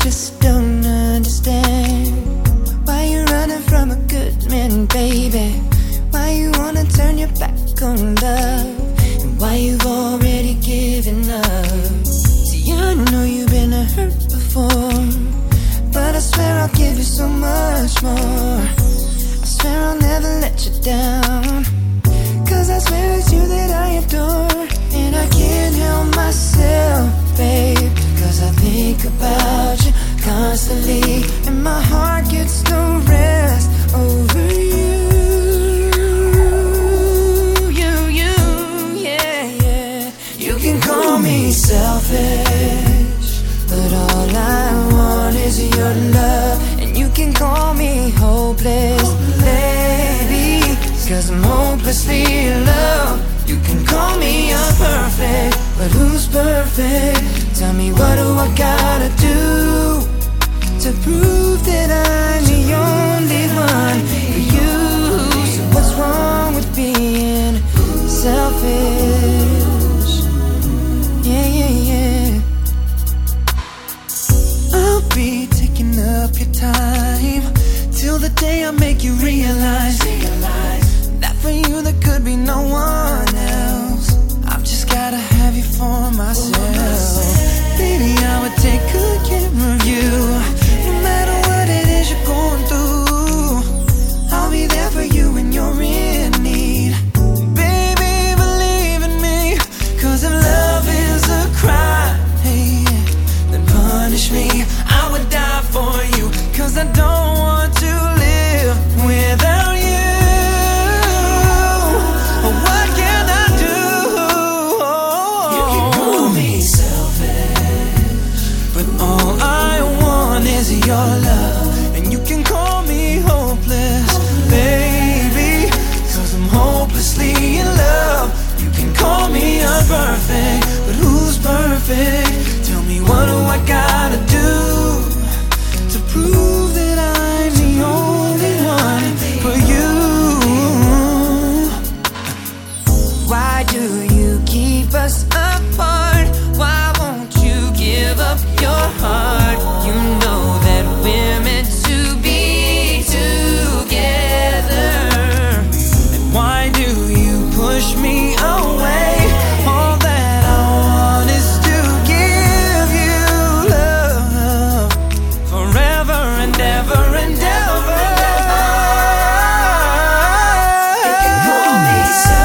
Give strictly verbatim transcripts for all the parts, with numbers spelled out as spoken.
just don't understand why you're running from a good man, baby. Why you wanna turn your back on love, and why you've already given up. See, I know you've been hurt before, but I swear I'll give you so much more. I swear I'll never let you down, cause I swear it's you that I adore. And I can't help myself, babe, cause I think about you constantly, and my heart gets no rest over you. You, you, yeah, yeah. You can call me selfish, but all I want is your love. And you can call me hopeless, baby, cause I'm hopelessly in love. You can call me imperfect, but who's perfect? Tell me, what do I gotta do to prove that I'm the only one for you? So what's wrong with being selfish? Yeah, yeah, yeah. I'll be taking up your time till the day I make you realize, realize that for you there could be no one else. I've just gotta have you for myself. Baby, I would take good care of you, no matter what it is you're going through. I'll be there for you when you're in need. Baby, believe in me, cause if love is a crime, hey, then punish me. I would die for you, cause I don't want to live without you. What can I do? You can call me selfish, but all I want is your love. And you can call me hopeless, baby, cause I'm hopelessly in love. You can call me imperfect, but who's perfect? Tell me, what do I gotta do to prove that I'm the only one for you? Why do you keep us apart? Why won't you give up your heart? You know that we're meant to be together. And why do you push me away? All that I want is to give you love forever and ever and ever. You can call me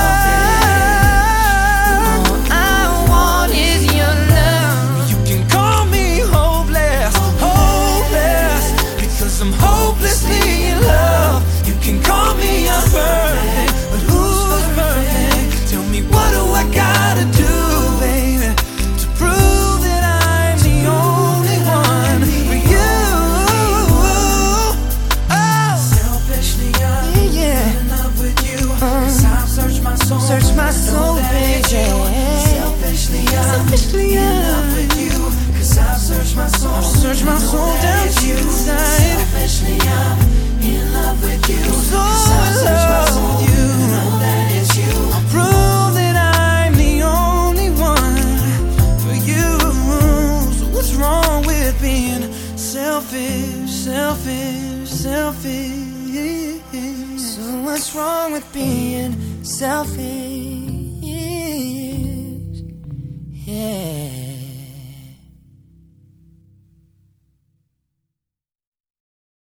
selfish, all I want is your love. You can call me hopeless, hopeless, because I'm hopelessly in love. You can call me imperfect, but who's perfect? Tell me, what do I gotta do, baby, to prove that I'm the only one for you? Oh, selfishly I'm yeah, yeah. in love with you, cause I've searched my soul, searched my soul, baby. Selfishly I'm Selfishly in love with you, cause I've searched my soul, I've searched my soul down deep inside. Selfishly I'm in love with you, so I've searched my soul, you know that it's you. Prove that I'm the only one for you. So what's wrong with being selfish, selfish, selfish? So what's wrong with being selfish? Yeah.